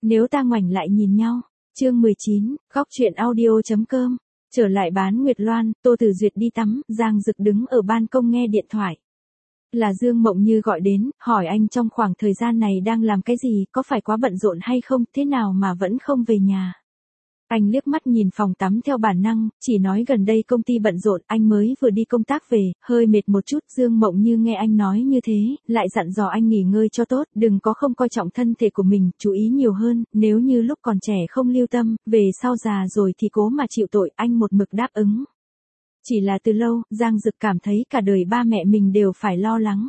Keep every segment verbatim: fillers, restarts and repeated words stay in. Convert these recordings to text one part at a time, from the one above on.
Nếu ta ngoảnh lại nhìn nhau. Chương mười chín, góc truyện audio.com. Trở lại bán Nguyệt Loan, Tô Tử Duyệt đi tắm, Giang Dực đứng ở ban công nghe điện thoại. Là Dương Mộng Như gọi đến, hỏi anh trong khoảng thời gian này đang làm cái gì, có phải quá bận rộn hay không, thế nào mà vẫn không về nhà. Anh liếc mắt nhìn phòng tắm theo bản năng, chỉ nói gần đây công ty bận rộn, anh mới vừa đi công tác về, hơi mệt một chút. Dương Mộng Như nghe anh nói như thế, lại dặn dò anh nghỉ ngơi cho tốt, đừng có không coi trọng thân thể của mình, chú ý nhiều hơn, nếu như lúc còn trẻ không lưu tâm, về sau già rồi thì cố mà chịu tội, anh một mực đáp ứng. Chỉ là từ lâu, Giang Dực cảm thấy cả đời ba mẹ mình đều phải lo lắng.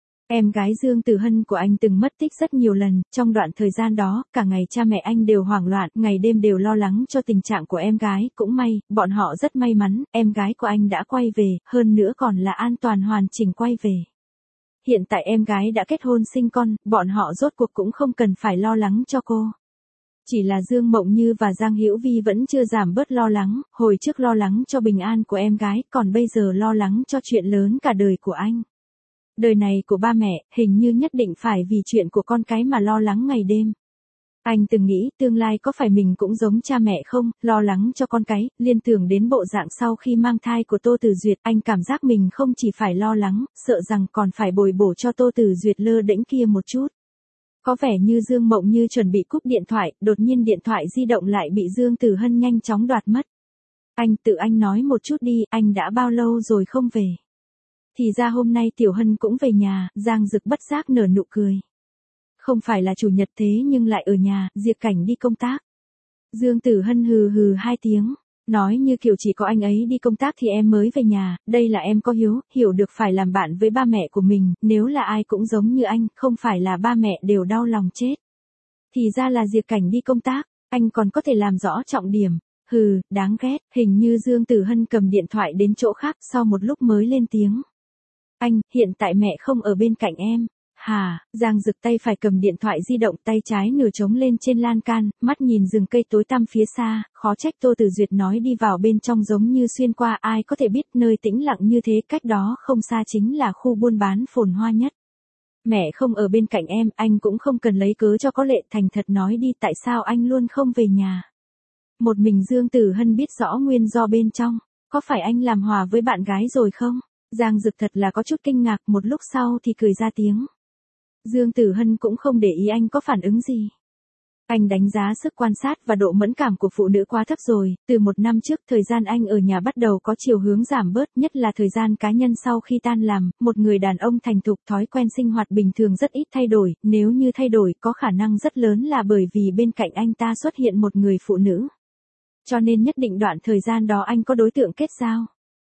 Em gái Dương Tử Hân của anh từng mất tích rất nhiều lần, trong đoạn thời gian đó, cả ngày cha mẹ anh đều hoảng loạn, ngày đêm đều lo lắng cho tình trạng của em gái, cũng may, bọn họ rất may mắn, em gái của anh đã quay về, hơn nữa còn là an toàn hoàn chỉnh quay về. Hiện tại em gái đã kết hôn sinh con, bọn họ rốt cuộc cũng không cần phải lo lắng cho cô. Chỉ là Dương Mộng Như và Giang Hữu Vi vẫn chưa giảm bớt lo lắng, hồi trước lo lắng cho bình an của em gái, còn bây giờ lo lắng cho chuyện lớn cả đời của anh. Đời này của ba mẹ, hình như nhất định phải vì chuyện của con cái mà lo lắng ngày đêm. Anh từng nghĩ tương lai có phải mình cũng giống cha mẹ không, lo lắng cho con cái, liên tưởng đến bộ dạng sau khi mang thai của Tô Tử Duyệt, anh cảm giác mình không chỉ phải lo lắng, sợ rằng còn phải bồi bổ cho Tô Tử Duyệt lơ đễnh kia một chút. Có vẻ như Dương Mộng Như chuẩn bị cúp điện thoại, đột nhiên điện thoại di động lại bị Dương Tử Hân nhanh chóng đoạt mất. Anh tự anh nói một chút đi, anh đã bao lâu rồi không về. Thì ra hôm nay Tiểu Hân cũng về nhà, Giang Dực bất giác nở nụ cười. Không phải là chủ nhật thế nhưng lại ở nhà, Diệp Cảnh đi công tác. Dương Tử Hân hừ hừ hai tiếng, nói như kiểu chỉ có anh ấy đi công tác thì em mới về nhà, đây là em có hiếu, hiểu được phải làm bạn với ba mẹ của mình, nếu là ai cũng giống như anh, không phải là ba mẹ đều đau lòng chết. Thì ra là Diệp Cảnh đi công tác, anh còn có thể làm rõ trọng điểm. Hừ, đáng ghét, hình như Dương Tử Hân cầm điện thoại đến chỗ khác sau một lúc mới lên tiếng. Anh, hiện tại mẹ không ở bên cạnh em. Hà, Giang Dực tay phải cầm điện thoại di động, tay trái nửa trống lên trên lan can, mắt nhìn rừng cây tối tăm phía xa, khó trách Tô Tử Duyệt nói đi vào bên trong giống như xuyên qua, ai có thể biết nơi tĩnh lặng như thế, cách đó không xa chính là khu buôn bán phồn hoa nhất. Mẹ không ở bên cạnh em, anh cũng không cần lấy cớ cho có lệ, thành thật nói đi tại sao anh luôn không về nhà. Một mình Dương Tử Hân biết rõ nguyên do bên trong, có phải anh làm hòa với bạn gái rồi không? Giang Dực thật là có chút kinh ngạc, một lúc sau thì cười ra tiếng. Dương Tử Hân cũng không để ý anh có phản ứng gì. Anh đánh giá sức quan sát và độ mẫn cảm của phụ nữ quá thấp rồi, từ một năm trước thời gian anh ở nhà bắt đầu có chiều hướng giảm bớt, nhất là thời gian cá nhân sau khi tan làm, một người đàn ông thành thục thói quen sinh hoạt bình thường rất ít thay đổi, nếu như thay đổi có khả năng rất lớn là bởi vì bên cạnh anh ta xuất hiện một người phụ nữ. Cho nên nhất định đoạn thời gian đó anh có đối tượng kết giao.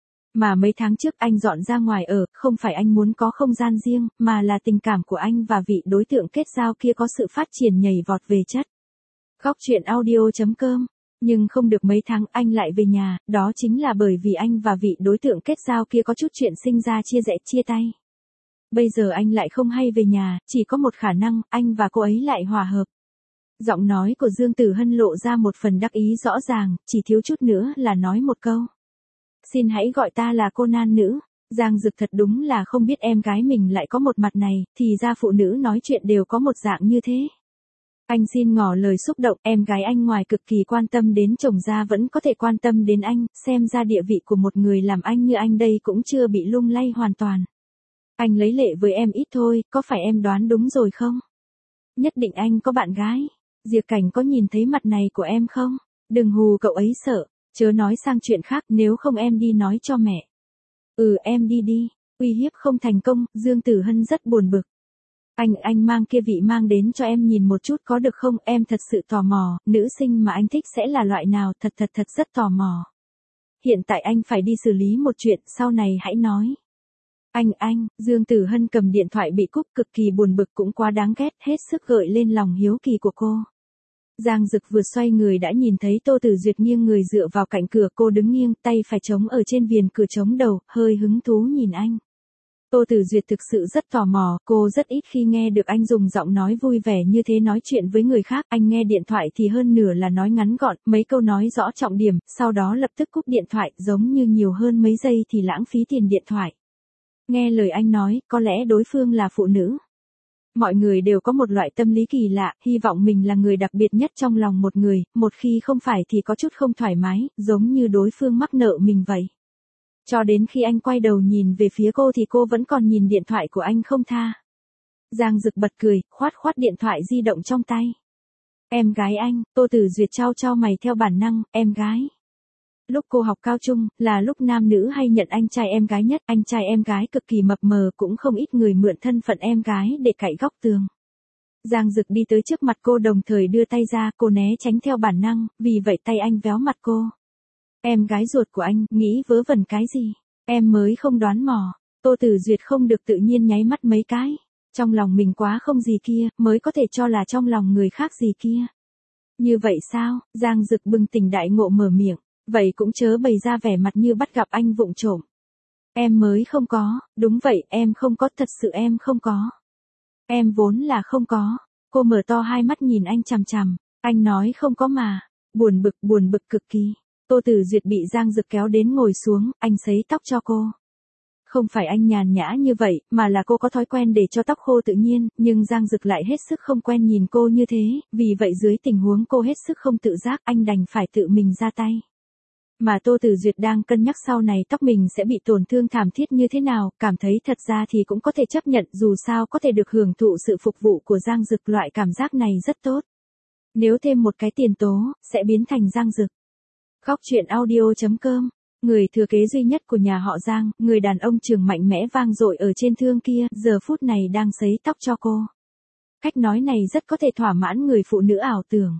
Mà mấy tháng trước anh dọn ra ngoài ở, không phải anh muốn có không gian riêng, mà là tình cảm của anh và vị đối tượng kết giao kia có sự phát triển nhảy vọt về chất. Góc truyện audio.com. Nhưng không được mấy tháng anh lại về nhà, đó chính là bởi vì anh và vị đối tượng kết giao kia có chút chuyện sinh ra chia rẽ chia tay. Bây giờ anh lại không hay về nhà, chỉ có một khả năng, anh và cô ấy lại hòa hợp. Giọng nói của Dương Tử Hân lộ ra một phần đắc ý rõ ràng, chỉ thiếu chút nữa là nói một câu. Xin hãy gọi ta là cô nan nữ. Giang Dực thật đúng là không biết em gái mình lại có một mặt này, thì ra phụ nữ nói chuyện đều có một dạng như thế. Anh xin ngỏ lời xúc động, em gái anh ngoài cực kỳ quan tâm đến chồng ra vẫn có thể quan tâm đến anh, xem ra địa vị của một người làm anh như anh đây cũng chưa bị lung lay hoàn toàn. Anh lấy lệ với em ít thôi, có phải em đoán đúng rồi không? Nhất định anh có bạn gái. Diệp Cảnh có nhìn thấy mặt này của em không? Đừng hù cậu ấy sợ. Chớ nói sang chuyện khác, nếu không em đi nói cho mẹ. Ừ em đi đi, uy hiếp không thành công, Dương Tử Hân rất buồn bực. Anh, anh mang kia vị mang đến cho em nhìn một chút có được không, em thật sự tò mò, nữ sinh mà anh thích sẽ là loại nào, thật thật thật rất tò mò. Hiện tại anh phải đi xử lý một chuyện, sau này hãy nói. Anh, anh, Dương Tử Hân cầm điện thoại bị cúp cực kỳ buồn bực cũng quá đáng ghét, hết sức gợi lên lòng hiếu kỳ của cô. Giang Dực vừa xoay người đã nhìn thấy Tô Tử Duyệt nghiêng người dựa vào cạnh cửa, cô đứng nghiêng, tay phải chống ở trên viền cửa chống đầu, hơi hứng thú nhìn anh. Tô Tử Duyệt thực sự rất tò mò, cô rất ít khi nghe được anh dùng giọng nói vui vẻ như thế nói chuyện với người khác, anh nghe điện thoại thì hơn nửa là nói ngắn gọn, mấy câu nói rõ trọng điểm, sau đó lập tức cúp điện thoại, giống như nhiều hơn mấy giây thì lãng phí tiền điện thoại. Nghe lời anh nói, có lẽ đối phương là phụ nữ. Mọi người đều có một loại tâm lý kỳ lạ, hy vọng mình là người đặc biệt nhất trong lòng một người, một khi không phải thì có chút không thoải mái, giống như đối phương mắc nợ mình vậy. Cho đến khi anh quay đầu nhìn về phía cô thì cô vẫn còn nhìn điện thoại của anh không tha. Giang Dực bật cười, khoát khoát điện thoại di động trong tay. Em gái anh, Tô Tử Duyệt trao trao mày theo bản năng, em gái. Lúc cô học cao trung, là lúc nam nữ hay nhận anh trai em gái nhất, anh trai em gái cực kỳ mập mờ, cũng không ít người mượn thân phận em gái để cạy góc tường. Giang Dực đi tới trước mặt cô đồng thời đưa tay ra, cô né tránh theo bản năng, vì vậy tay anh véo mặt cô. Em gái ruột của anh, nghĩ vớ vẩn cái gì? Em mới không đoán mò. Tô Tử Duyệt không được tự nhiên nháy mắt mấy cái. Trong lòng mình quá không gì kia, mới có thể cho là trong lòng người khác gì kia. Như vậy sao? Giang Dực bừng tỉnh đại ngộ mở miệng. Vậy cũng chớ bày ra vẻ mặt như bắt gặp anh vụng trộm. Em mới không có, đúng vậy, em không có, thật sự em không có. Em vốn là không có. Cô mở to hai mắt nhìn anh chằm chằm. Anh nói không có mà. Buồn bực, buồn bực cực kỳ. Tô Tử Duyệt bị Giang Dực kéo đến ngồi xuống, anh sấy tóc cho cô. Không phải anh nhàn nhã như vậy, mà là cô có thói quen để cho tóc khô tự nhiên, nhưng Giang Dực lại hết sức không quen nhìn cô như thế, vì vậy dưới tình huống cô hết sức không tự giác, anh đành phải tự mình ra tay. Mà Tô Tử Duyệt đang cân nhắc sau này tóc mình sẽ bị tổn thương thảm thiết như thế nào, cảm thấy thật ra thì cũng có thể chấp nhận, dù sao có thể được hưởng thụ sự phục vụ của Giang Dực, loại cảm giác này rất tốt. Nếu thêm một cái tiền tố, sẽ biến thành Giang Dực. Góc truyện audio chấm com, người thừa kế duy nhất của nhà họ Giang, người đàn ông trưởng mạnh mẽ vang dội ở trên thương kia, giờ phút này đang sấy tóc cho cô. Cách nói này rất có thể thỏa mãn người phụ nữ ảo tưởng.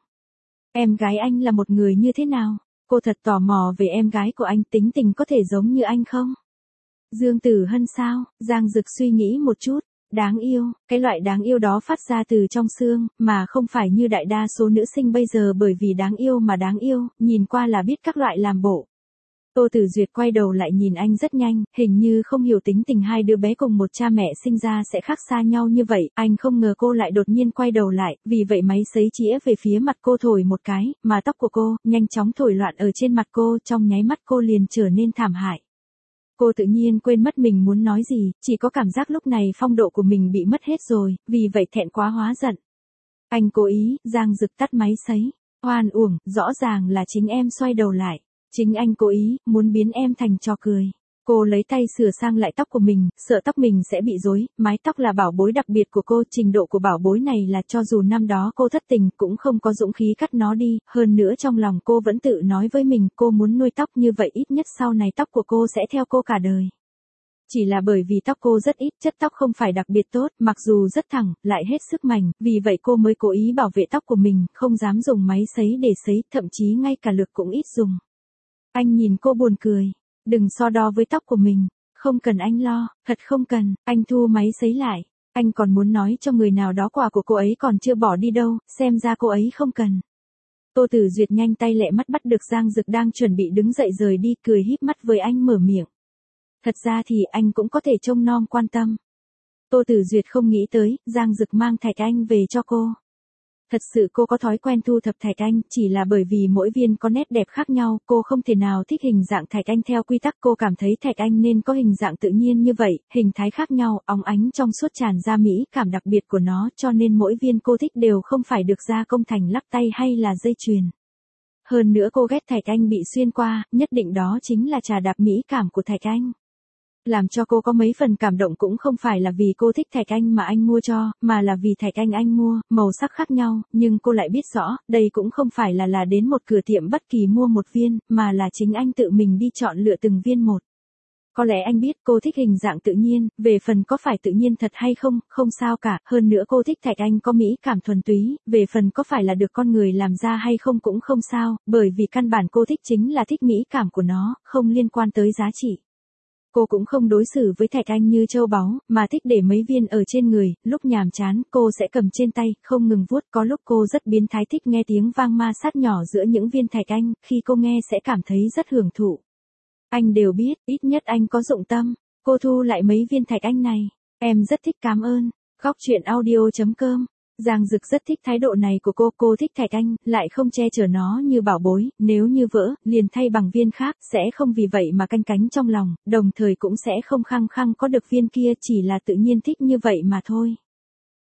Em gái anh là một người như thế nào? Cô thật tò mò về em gái của anh, tính tình có thể giống như anh không? Dương Tử Hân sao? Giang Dực suy nghĩ một chút. Đáng yêu, cái loại đáng yêu đó phát ra từ trong xương, mà không phải như đại đa số nữ sinh bây giờ bởi vì đáng yêu mà đáng yêu, nhìn qua là biết các loại làm bộ. Tô Tử Duyệt quay đầu lại nhìn anh rất nhanh, hình như không hiểu tính tình hai đứa bé cùng một cha mẹ sinh ra sẽ khác xa nhau như vậy, anh không ngờ cô lại đột nhiên quay đầu lại, vì vậy máy sấy chĩa về phía mặt cô thổi một cái, mà tóc của cô, nhanh chóng thổi loạn ở trên mặt cô, trong nháy mắt cô liền trở nên thảm hại. Cô tự nhiên quên mất mình muốn nói gì, chỉ có cảm giác lúc này phong độ của mình bị mất hết rồi, vì vậy thẹn quá hóa giận. Anh cố ý, Giang Dực tắt máy sấy. Oan uổng, rõ ràng là chính em xoay đầu lại. Chính anh cố ý, muốn biến em thành trò cười. Cô lấy tay sửa sang lại tóc của mình, sợ tóc mình sẽ bị rối, mái tóc là bảo bối đặc biệt của cô, trình độ của bảo bối này là cho dù năm đó cô thất tình cũng không có dũng khí cắt nó đi, hơn nữa trong lòng cô vẫn tự nói với mình cô muốn nuôi tóc như vậy ít nhất sau này tóc của cô sẽ theo cô cả đời. Chỉ là bởi vì tóc cô rất ít, chất tóc không phải đặc biệt tốt, mặc dù rất thẳng, lại hết sức mảnh, vì vậy cô mới cố ý bảo vệ tóc của mình, không dám dùng máy sấy để sấy, thậm chí ngay cả lực cũng ít dùng. Anh nhìn cô buồn cười. Đừng so đo với tóc của mình. Không cần anh lo, thật không cần. Anh thu máy sấy lại. Anh còn muốn nói cho người nào đó quà của cô ấy còn chưa bỏ đi đâu, xem ra cô ấy không cần. Tô Tử Duyệt nhanh tay lẹ mắt bắt được Giang Dực đang chuẩn bị đứng dậy rời đi, cười híp mắt với anh mở miệng. Thật ra thì anh cũng có thể trông nom quan tâm. Tô Tử Duyệt không nghĩ tới, Giang Dực mang thạch anh về cho cô. Thật sự cô có thói quen thu thập thạch anh, chỉ là bởi vì mỗi viên có nét đẹp khác nhau, cô không thể nào thích hình dạng thạch anh theo quy tắc, cô cảm thấy thạch anh nên có hình dạng tự nhiên như vậy, hình thái khác nhau, óng ánh trong suốt tràn ra mỹ cảm đặc biệt của nó, cho nên mỗi viên cô thích đều không phải được gia công thành lắc tay hay là dây chuyền. Hơn nữa cô ghét thạch anh bị xuyên qua, nhất định đó chính là trà đạp mỹ cảm của thạch anh. Làm cho cô có mấy phần cảm động cũng không phải là vì cô thích thạch anh mà anh mua cho, mà là vì thạch anh anh mua, màu sắc khác nhau, nhưng cô lại biết rõ, đây cũng không phải là là đến một cửa tiệm bất kỳ mua một viên, mà là chính anh tự mình đi chọn lựa từng viên một. Có lẽ anh biết cô thích hình dạng tự nhiên, về phần có phải tự nhiên thật hay không, không sao cả, hơn nữa cô thích thạch anh có mỹ cảm thuần túy, về phần có phải là được con người làm ra hay không cũng không sao, bởi vì căn bản cô thích chính là thích mỹ cảm của nó, không liên quan tới giá trị. Cô cũng không đối xử với thạch anh như châu báu, mà thích để mấy viên ở trên người, lúc nhàm chán, cô sẽ cầm trên tay, không ngừng vuốt, có lúc cô rất biến thái thích nghe tiếng vang ma sát nhỏ giữa những viên thạch anh, khi cô nghe sẽ cảm thấy rất hưởng thụ. Anh đều biết, ít nhất anh có dụng tâm, cô thu lại mấy viên thạch anh này, em rất thích cảm ơn. Góc truyện audio chấm com. Giang Dực rất thích thái độ này của cô, cô thích thạch anh, lại không che chở nó như bảo bối, nếu như vỡ, liền thay bằng viên khác, sẽ không vì vậy mà canh cánh trong lòng, đồng thời cũng sẽ không khăng khăng có được viên kia, chỉ là tự nhiên thích như vậy mà thôi.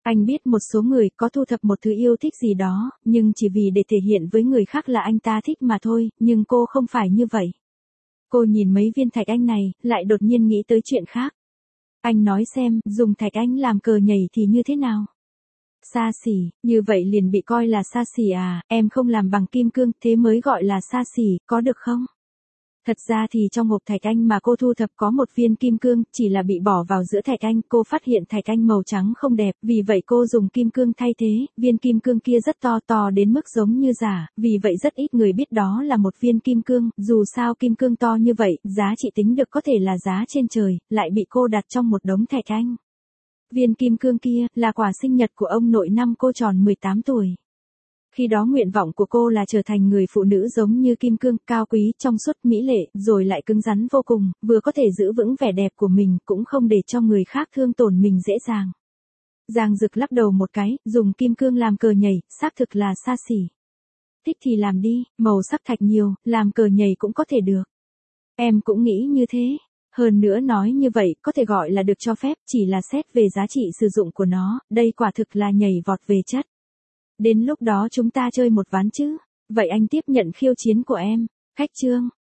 Anh biết một số người có thu thập một thứ yêu thích gì đó, nhưng chỉ vì để thể hiện với người khác là anh ta thích mà thôi, nhưng cô không phải như vậy. Cô nhìn mấy viên thạch anh này, lại đột nhiên nghĩ tới chuyện khác. Anh nói xem, dùng thạch anh làm cờ nhảy thì như thế nào? Xa xỉ, như vậy liền bị coi là xa xỉ à, em không làm bằng kim cương, thế mới gọi là xa xỉ, có được không? Thật ra thì trong hộp thạch anh mà cô thu thập có một viên kim cương, chỉ là bị bỏ vào giữa thạch anh, cô phát hiện thạch anh màu trắng không đẹp, vì vậy cô dùng kim cương thay thế, viên kim cương kia rất to to đến mức giống như giả, vì vậy rất ít người biết đó là một viên kim cương, dù sao kim cương to như vậy, giá trị tính được có thể là giá trên trời, lại bị cô đặt trong một đống thạch anh. Viên kim cương kia là quà sinh nhật của ông nội năm cô tròn mười tám tuổi. Khi đó nguyện vọng của cô là trở thành người phụ nữ giống như kim cương, cao quý, trong suốt, mỹ lệ, rồi lại cứng rắn vô cùng, vừa có thể giữ vững vẻ đẹp của mình, cũng không để cho người khác thương tổn mình dễ dàng. Giang Dực lắc đầu một cái, dùng kim cương làm cờ nhảy, xác thực là xa xỉ. Thích thì làm đi, màu sắc thạch nhiều, làm cờ nhảy cũng có thể được. Em cũng nghĩ như thế. Hơn nữa nói như vậy, có thể gọi là được cho phép, chỉ là xét về giá trị sử dụng của nó, đây quả thực là nhảy vọt về chất. Đến lúc đó chúng ta chơi một ván chứ? Vậy anh tiếp nhận khiêu chiến của em. Khách trương.